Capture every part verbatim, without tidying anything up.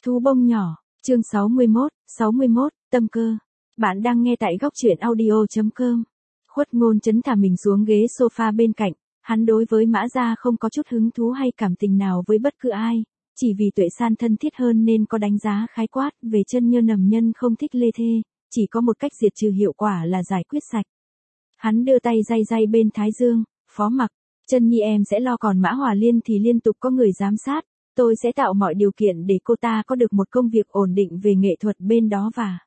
Thú bông nhỏ, chương sáu mươi mốt, sáu mươi mốt, tâm cơ. Bạn đang nghe tại góc truyện audio.com. Khuất Ngôn Chấn thả mình xuống ghế sofa bên cạnh, hắn đối với Mã Gia không có chút hứng thú hay cảm tình nào với bất cứ ai, chỉ vì Tuệ San thân thiết hơn nên có đánh giá khái quát về chân nhơ nầm nhân không thích lê thê, chỉ có một cách diệt trừ hiệu quả là giải quyết sạch. Hắn đưa tay day day bên thái dương, phó mặc, Chân Nhi em sẽ lo, còn Mã Hòa Liên thì liên tục có người giám sát. Tôi sẽ tạo mọi điều kiện để cô ta có được một công việc ổn định về nghệ thuật bên đó và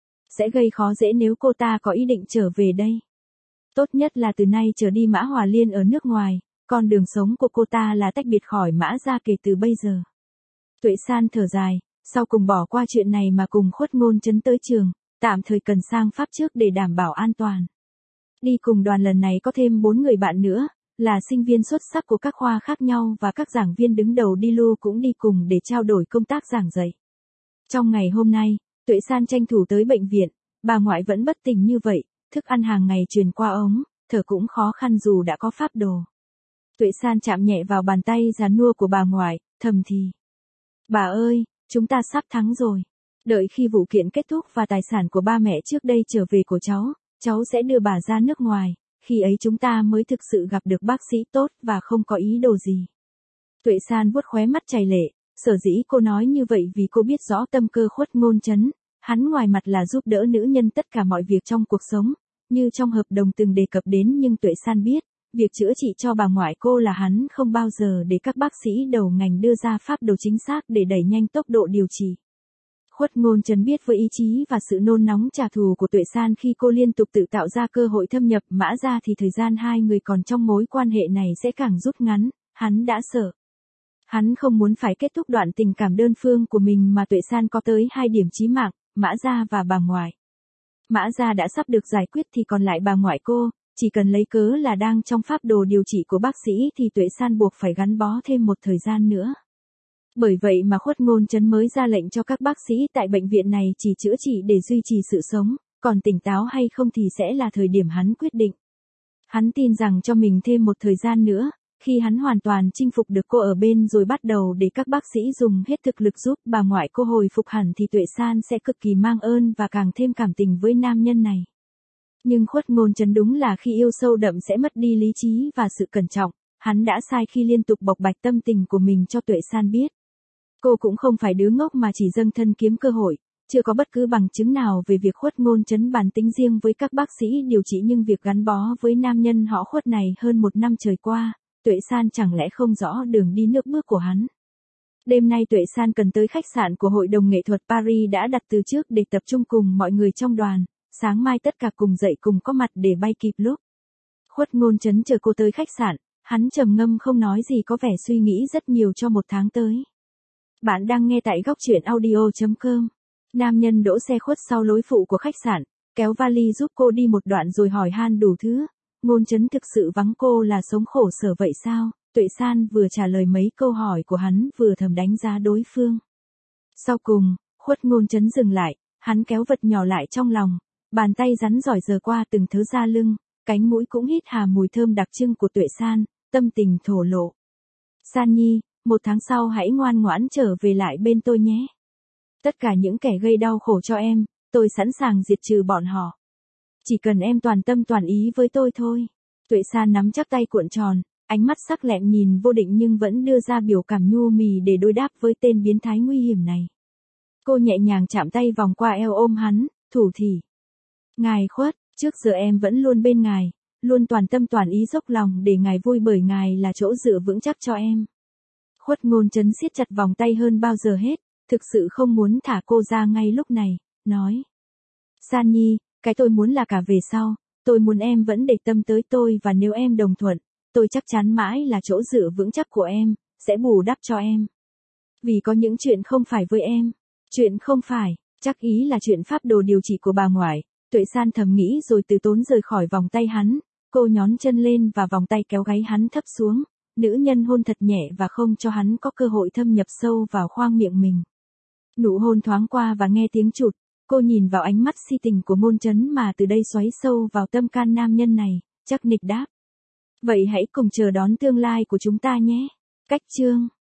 sẽ gây khó dễ nếu cô ta có ý định trở về đây. Tốt nhất là từ nay trở đi Mã Hòa Liên ở nước ngoài, còn đường sống của cô ta là tách biệt khỏi Mã Gia kể từ bây giờ. Tuệ San thở dài, sau cùng bỏ qua chuyện này mà cùng Khuất Ngôn Chấn tới trường, tạm thời cần sang Pháp trước để đảm bảo an toàn. Đi cùng đoàn lần này có thêm bốn người bạn nữa, là sinh viên xuất sắc của các khoa khác nhau và các giảng viên đứng đầu đi lưu cũng đi cùng để trao đổi công tác giảng dạy. Trong ngày hôm nay, Tuệ San tranh thủ tới bệnh viện, bà ngoại vẫn bất tỉnh như vậy, thức ăn hàng ngày truyền qua ống, thở cũng khó khăn dù đã có phác đồ. Tuệ San chạm nhẹ vào bàn tay già nua của bà ngoại, thầm thì: "Bà ơi, chúng ta sắp thắng rồi. Đợi khi vụ kiện kết thúc và tài sản của ba mẹ trước đây trở về của cháu, cháu sẽ đưa bà ra nước ngoài. Khi ấy chúng ta mới thực sự gặp được bác sĩ tốt và không có ý đồ gì." Tuệ San vuốt khóe mắt chảy lệ, sở dĩ cô nói như vậy vì cô biết rõ tâm cơ Khuất Ngôn Chấn, hắn ngoài mặt là giúp đỡ nữ nhân tất cả mọi việc trong cuộc sống, như trong hợp đồng từng đề cập đến, nhưng Tuệ San biết, việc chữa trị cho bà ngoại cô là hắn không bao giờ để các bác sĩ đầu ngành đưa ra phác đồ chính xác để đẩy nhanh tốc độ điều trị. Khuất Ngôn Chấn biết với ý chí và sự nôn nóng trả thù của Tuệ San khi cô liên tục tự tạo ra cơ hội thâm nhập Mã Gia thì thời gian hai người còn trong mối quan hệ này sẽ càng rút ngắn, hắn đã sợ. Hắn không muốn phải kết thúc đoạn tình cảm đơn phương của mình mà Tuệ San có tới hai điểm chí mạng, Mã Gia và bà ngoại. Mã Gia đã sắp được giải quyết thì còn lại bà ngoại cô, chỉ cần lấy cớ là đang trong phác đồ điều trị của bác sĩ thì Tuệ San buộc phải gắn bó thêm một thời gian nữa. Bởi vậy mà Khuất Ngôn Chấn mới ra lệnh cho các bác sĩ tại bệnh viện này chỉ chữa trị để duy trì sự sống, còn tỉnh táo hay không thì sẽ là thời điểm hắn quyết định. Hắn tin rằng cho mình thêm một thời gian nữa, khi hắn hoàn toàn chinh phục được cô ở bên rồi bắt đầu để các bác sĩ dùng hết thực lực giúp bà ngoại cô hồi phục hẳn thì Tuệ San sẽ cực kỳ mang ơn và càng thêm cảm tình với nam nhân này. Nhưng Khuất Ngôn Chấn đúng là khi yêu sâu đậm sẽ mất đi lý trí và sự cẩn trọng, hắn đã sai khi liên tục bộc bạch tâm tình của mình cho Tuệ San biết. Cô cũng không phải đứa ngốc mà chỉ dâng thân kiếm cơ hội, chưa có bất cứ bằng chứng nào về việc Khuất Ngôn Chấn bản tính riêng với các bác sĩ điều trị, nhưng việc gắn bó với nam nhân họ Khuất này hơn một năm trời qua, Tuệ San chẳng lẽ không rõ đường đi nước bước của hắn. Đêm nay Tuệ San cần tới khách sạn của Hội đồng Nghệ thuật Paris đã đặt từ trước để tập trung cùng mọi người trong đoàn, sáng mai tất cả cùng dậy cùng có mặt để bay kịp lúc. Khuất Ngôn Chấn chờ cô tới khách sạn, hắn trầm ngâm không nói gì, có vẻ suy nghĩ rất nhiều cho một tháng tới. Bạn đang nghe tại góc truyện audio.com. Nam nhân đỗ xe khuất sau lối phụ của khách sạn, kéo vali giúp cô đi một đoạn rồi hỏi han đủ thứ. Ngôn Chấn thực sự vắng cô là sống khổ sở vậy sao? Tuệ San vừa trả lời mấy câu hỏi của hắn vừa thầm đánh giá đối phương. Sau cùng, Khuất Ngôn Chấn dừng lại, hắn kéo vật nhỏ lại trong lòng, bàn tay rắn giỏi giờ qua từng thớ da lưng, cánh mũi cũng hít hà mùi thơm đặc trưng của Tuệ San, tâm tình thổ lộ. San Nhi, một tháng sau hãy ngoan ngoãn trở về lại bên tôi nhé. Tất cả những kẻ gây đau khổ cho em, tôi sẵn sàng diệt trừ bọn họ. Chỉ cần em toàn tâm toàn ý với tôi thôi. Tuệ San nắm chắc tay cuộn tròn, ánh mắt sắc lẹm nhìn vô định nhưng vẫn đưa ra biểu cảm nhu mì để đối đáp với tên biến thái nguy hiểm này. Cô nhẹ nhàng chạm tay vòng qua eo ôm hắn, thủ thỉ: "Ngài Khuất, trước giờ em vẫn luôn bên ngài, luôn toàn tâm toàn ý dốc lòng để ngài vui bởi ngài là chỗ dựa vững chắc cho em." Khuất Ngôn Chấn siết chặt vòng tay hơn bao giờ hết, thực sự không muốn thả cô ra ngay lúc này, nói: "San Nhi, cái tôi muốn là cả về sau, tôi muốn em vẫn để tâm tới tôi và nếu em đồng thuận, tôi chắc chắn mãi là chỗ dựa vững chắc của em, sẽ bù đắp cho em. Vì có những chuyện không phải với em, chuyện không phải, chắc ý là chuyện phác đồ điều trị của bà ngoại." Tuệ San thầm nghĩ rồi từ tốn rời khỏi vòng tay hắn, cô nhón chân lên và vòng tay kéo gáy hắn thấp xuống, nữ nhân hôn thật nhẹ và không cho hắn có cơ hội thâm nhập sâu vào khoang miệng mình. Nụ hôn thoáng qua và nghe tiếng chụt, cô nhìn vào ánh mắt si tình của Ngôn Chấn mà từ đây xoáy sâu vào tâm can nam nhân này, chắc nịch đáp: "Vậy hãy cùng chờ đón tương lai của chúng ta nhé." Cách chương